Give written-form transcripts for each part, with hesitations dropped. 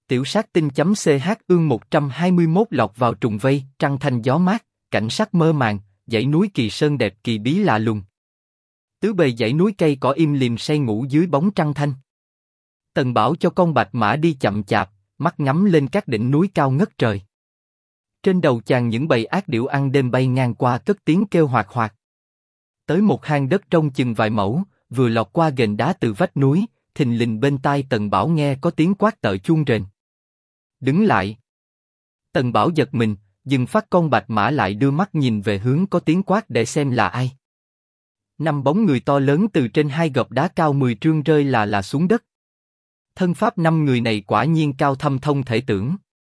Tiểu sát tinh.ch ương 121 lọt vào trùng vây, trăng thanh gió mát, cảnh sắc mơ màng, dãy núi Kỳ Sơn đẹp kỳ bí lạ lùng. Tứ bề dãy núi cây cỏ im lìm say ngủ dưới bóng trăng thanh. Tần Bảo cho con bạch mã đi chậm chạp, mắt ngắm lên các đỉnh núi cao ngất trời. Trên đầu chàng những bầy ác điểu ăn đêm bay ngang qua cất tiếng kêu hoạt hoạt. Tới một hang đất trông chừng vài mẫu, vừa lọt qua ghềnh đá từ vách núi, thình lình bên tai Tần Bảo nghe có tiếng quát tợ chuông rền. Đứng lại. Tần Bảo giật mình, dừng phát con bạch mã lại đưa mắt nhìn về hướng có tiếng quát để xem là ai. 5 bóng người to lớn từ trên 2 gập đá cao 10 trượng rơi là xuống đất. Thân pháp 5 người này quả nhiên cao thâm thông thể tưởng.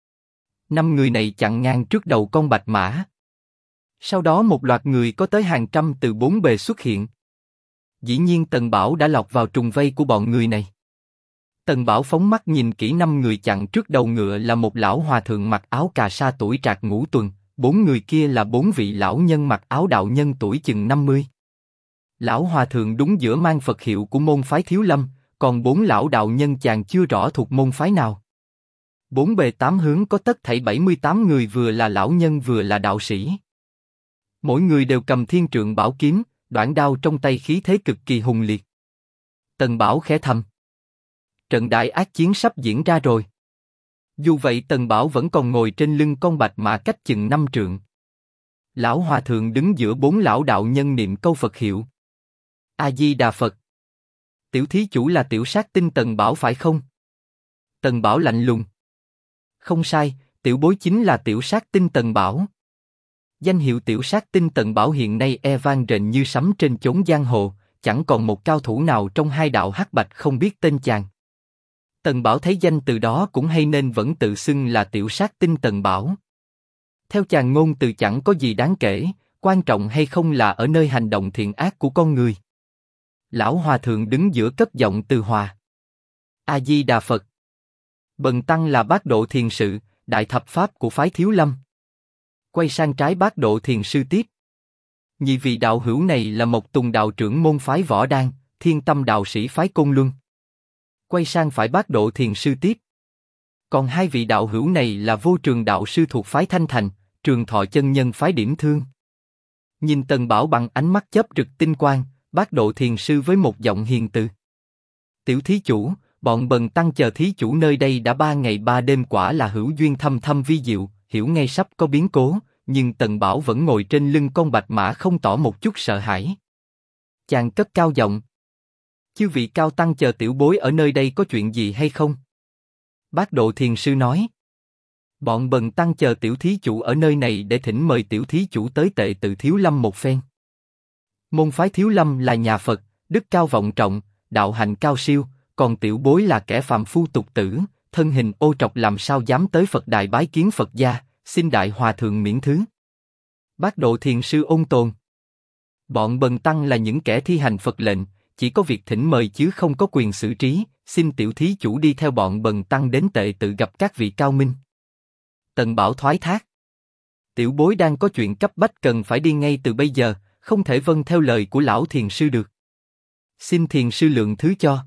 5 người này chặn ngang trước đầu con bạch mã. Sau đó một loạt người có tới hàng trăm từ 4 bề xuất hiện. Dĩ nhiên Tần Bảo đã lọt vào trùng vây của bọn người này. Tần Bảo phóng mắt nhìn kỹ 5 người chặn trước đầu ngựa là một lão hòa thượng mặc áo cà sa tuổi trạc ngũ tuần, 4 người kia là 4 vị lão nhân mặc áo đạo nhân tuổi chừng 50. Lão hòa thượng đúng giữa mang Phật hiệu của môn phái Thiếu Lâm, còn 4 lão đạo nhân chàng chưa rõ thuộc môn phái nào. 4 bề 8 hướng có tất thảy 78 người vừa là lão nhân vừa là đạo sĩ. Mỗi người đều cầm thiên trượng bảo kiếm, đoản đao trong tay khí thế cực kỳ hùng liệt. Tần Bảo khẽ thầm. Trận đại ác chiến sắp diễn ra rồi. Dù vậy Tần Bảo vẫn còn ngồi trên lưng con bạch mã cách chừng 5 trượng. Lão hòa thượng đứng giữa 4 lão đạo nhân niệm câu Phật hiệu. A Di Đà Phật. Tiểu thí chủ là tiểu sát tinh Tần Bảo phải không? Tần Bảo lạnh lùng. Không sai, tiểu bối chính là tiểu sát tinh Tần Bảo. Danh hiệu tiểu sát tinh Tần Bảo hiện nay vang rền như sấm trên chốn giang hồ, chẳng còn một cao thủ nào trong hai đạo hắc bạch không biết tên chàng. Tần Bảo thấy danh từ đó cũng hay nên vẫn tự xưng là tiểu sát tinh Tần Bảo. Theo chàng ngôn từ chẳng có gì đáng kể, quan trọng hay không là ở nơi hành động thiện ác của con người. Lão hòa thượng đứng giữa cất giọng từ hòa. A Di Đà Phật. Bần tăng là Bát Độ Thiền Sự, đại thập pháp của phái Thiếu Lâm. Quay sang trái Bát Độ Thiền Sư tiếp. Nhị vị đạo hữu này là Mộc Tùng đạo trưởng môn phái Võ Đan, Thiên Tâm đạo sĩ phái Côn Luân. Quay sang phải Bát Độ Thiền Sư tiếp. Còn 2 vị đạo hữu này là Vô Trường đạo sư thuộc phái Thanh Thành, Trường Thọ chân nhân phái Điểm Thương. Nhìn Tần Bảo bằng ánh mắt chớp rực tinh quang, Bát Độ Thiền Sư với một giọng hiền từ. Tiểu thí chủ, bọn bần tăng chờ thí chủ nơi đây đã 3 ngày 3 đêm quả là hữu duyên thâm thâm vi diệu, hiểu ngay sắp có biến cố, nhưng Tần Bảo vẫn ngồi trên lưng con bạch mã không tỏ một chút sợ hãi. Chàng cất cao giọng. Chư vị cao tăng chờ tiểu bối ở nơi đây có chuyện gì hay không? Bát Độ Thiền Sư nói. Bọn bần tăng chờ tiểu thí chủ ở nơi này để thỉnh mời tiểu thí chủ tới tệ tự Thiếu Lâm một phen. Môn phái Thiếu Lâm là nhà Phật, đức cao vọng trọng, đạo hạnh cao siêu, còn tiểu bối là kẻ phàm phu tục tử, thân hình ô trọc làm sao dám tới Phật đài bái kiến Phật gia, xin đại hòa thượng miễn thứ. Bát Độ Thiền Sư ôn tồn. Bọn bần tăng là những kẻ thi hành Phật lệnh, chỉ có việc thỉnh mời chứ không có quyền xử trí, xin tiểu thí chủ đi theo bọn bần tăng đến tệ tự gặp các vị cao minh. Tần Bảo thoái thác. Tiểu bối đang có chuyện cấp bách cần phải đi ngay từ bây giờ, không thể vâng theo lời của lão Thiền Sư được. Xin Thiền Sư lượng thứ cho.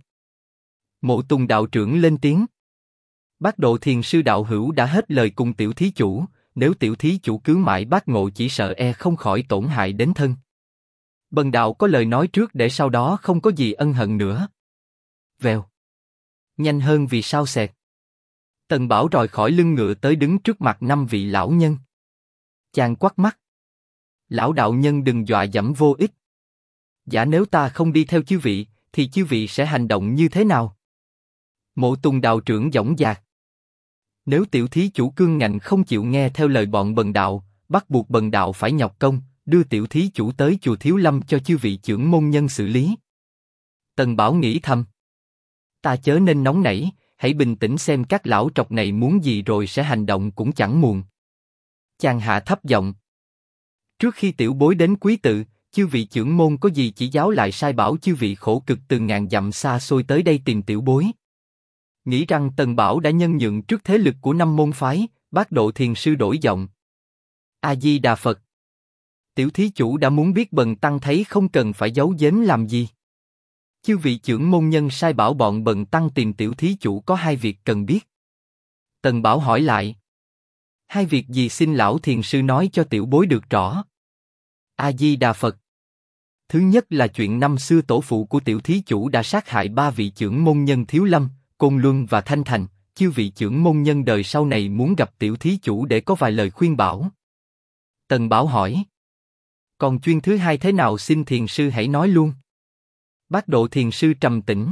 Mộ Tùng đạo trưởng lên tiếng. Bát Độ Thiền Sư đạo hữu đã hết lời cùng tiểu thí chủ, nếu tiểu thí chủ cứ mãi bát ngộ chỉ sợ không khỏi tổn hại đến thân. Bần đạo có lời nói trước để sau đó không có gì ân hận nữa. Vèo. Nhanh hơn vì sao xẹt. Tần Bảo rời khỏi lưng ngựa tới đứng trước mặt 5 vị lão nhân. Chàng quắt mắt. Lão đạo nhân đừng dọa dẫm vô ích. Giả nếu ta không đi theo chư vị, thì chư vị sẽ hành động như thế nào? Mộ Tùng đạo trưởng dõng dạc. Nếu tiểu thí chủ cương ngạnh không chịu nghe theo lời bọn bần đạo, bắt buộc bần đạo phải nhọc công, đưa tiểu thí chủ tới chùa Thiếu Lâm cho chư vị trưởng môn nhân xử lý. Tần Bảo nghĩ thầm. Ta chớ nên nóng nảy, hãy bình tĩnh xem các lão trọc này muốn gì rồi sẽ hành động cũng chẳng muộn. Chàng hạ thấp giọng. Trước khi tiểu bối đến quý tự, chư vị trưởng môn có gì chỉ giáo lại sai bảo chư vị khổ cực từ ngàn dặm xa xôi tới đây tìm tiểu bối. Nghĩ rằng Tần Bảo đã nhân nhượng trước thế lực của 5 môn phái, Bát Độ Thiền Sư đổi giọng. A Di Đà Phật. Tiểu thí chủ đã muốn biết bần tăng thấy không cần phải giấu giếm làm gì. Chư vị trưởng môn nhân sai bảo bọn bần tăng tìm tiểu thí chủ có 2 việc cần biết. Tần Bảo hỏi lại. Hai việc gì xin lão thiền sư nói cho tiểu bối được rõ. A Di Đà Phật. Thứ nhất là chuyện năm xưa tổ phụ của tiểu thí chủ đã sát hại ba vị trưởng môn nhân Thiếu Lâm, Côn Luân và Thanh Thành. Chư vị trưởng môn nhân đời sau này muốn gặp tiểu thí chủ để có vài lời khuyên bảo. Tần Bảo hỏi. Còn chuyên thứ hai thế nào xin thiền sư hãy nói luôn. Bát Độ thiền sư trầm tĩnh.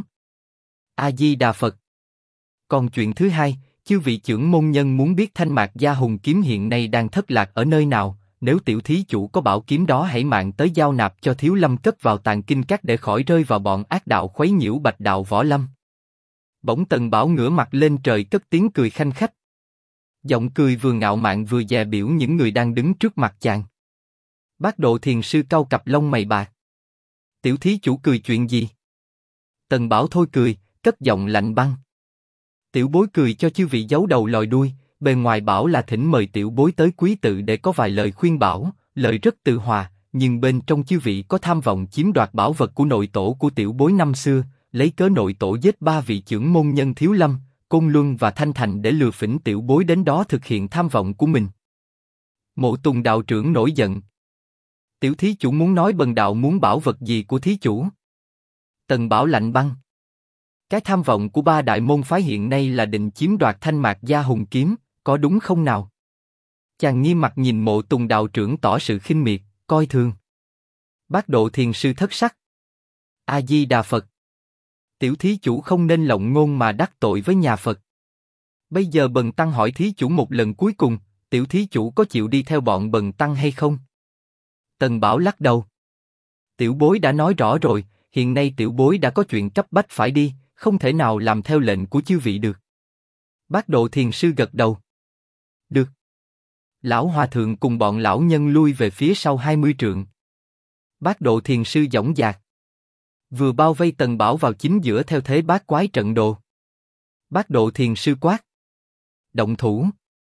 A Di Đà Phật. Còn chuyện thứ hai, chư vị trưởng môn nhân muốn biết Thanh Mạc Gia Hùng kiếm hiện nay đang thất lạc ở nơi nào. Nếu tiểu thí chủ có bảo kiếm đó hãy mạng tới giao nạp cho Thiếu Lâm cất vào tàng kinh các để khỏi rơi vào bọn ác đạo khuấy nhiễu Bạch đạo võ lâm. Bỗng Tần Bảo ngửa mặt lên trời cất tiếng cười khanh khách. Giọng cười vừa ngạo mạn vừa dè biểu những người đang đứng trước mặt chàng. Bát Độ thiền sư cau cặp lông mày bạc. Tiểu thí chủ cười chuyện gì? Tần Bảo thôi cười, cất giọng lạnh băng. Tiểu bối cười cho chư vị giấu đầu lòi đuôi, bề ngoài bảo là thỉnh mời tiểu bối tới quý tự để có vài lời khuyên bảo, lời rất từ hòa, nhưng bên trong chư vị có tham vọng chiếm đoạt bảo vật của nội tổ của tiểu bối năm xưa, lấy cớ nội tổ giết ba vị trưởng môn nhân Thiếu Lâm, Côn Luân và Thanh Thành để lừa phỉnh tiểu bối đến đó thực hiện tham vọng của mình. Mộ Tùng đạo trưởng nổi giận. Tiểu thí chủ muốn nói bần đạo muốn bảo vật gì của thí chủ? Tần Bảo lạnh băng. Cái tham vọng của ba đại môn phái hiện nay là định chiếm đoạt Thanh Mạc Gia Hùng kiếm, có đúng không nào? Chàng nghiêm mặt nhìn Mộ Tùng đạo trưởng tỏ sự khinh miệt, coi thường. Bát Độ thiền sư thất sắc. A Di Đà Phật. Tiểu thí chủ không nên lộng ngôn mà đắc tội với nhà Phật. Bây giờ bần tăng hỏi thí chủ một lần cuối cùng, tiểu thí chủ có chịu đi theo bọn bần tăng hay không? Tần Bảo lắc đầu. Tiểu bối đã nói rõ rồi, hiện nay tiểu bối đã có chuyện cấp bách phải đi, không thể nào làm theo lệnh của chư vị được. Bát Độ thiền sư gật đầu. Được. Lão hòa thượng cùng bọn lão nhân lui về phía sau 20 trượng. Bát Độ thiền sư dõng dạc. Vừa bao vây Tần Bảo vào chính giữa theo thế bát quái trận đồ. Bát Độ thiền sư quát. Động thủ.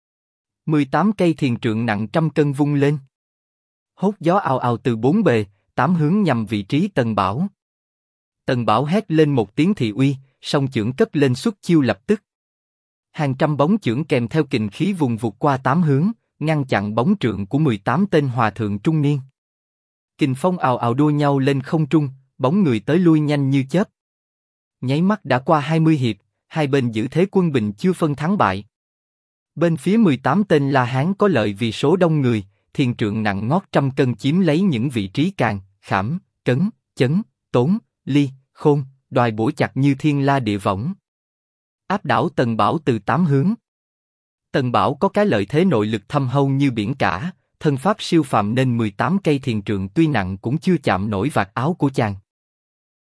18 cây thiền trượng nặng trăm cân vung lên. Hốt gió ào ào từ bốn bề, tám hướng nhằm vị trí Tần Bảo. Tần Bảo hét lên một tiếng thị uy, song chưởng cất lên xuất chiêu lập tức. Hàng trăm bóng chưởng kèm theo kình khí vùng vụt qua tám hướng, ngăn chặn bóng trượng của 18 tên hòa thượng trung niên. Kình phong ào ào đua nhau lên không trung, bóng người tới lui nhanh như chớp. Nháy mắt đã qua 20 hiệp, hai bên giữ thế quân bình chưa phân thắng bại. Bên phía 18 tên La Hán có lợi vì số đông người, thiền trượng nặng ngót trăm cân chiếm lấy những vị trí Càn, Khảm, Cấn, Chấn, Tốn, Ly, Khôn, đoài bổ chặt như thiên la địa võng. Áp đảo Tần Bảo từ tám hướng. Tần Bảo có cái lợi thế nội lực thâm hâu như biển cả, thân pháp siêu phàm nên 18 cây thiền trượng tuy nặng cũng chưa chạm nổi vạt áo của chàng.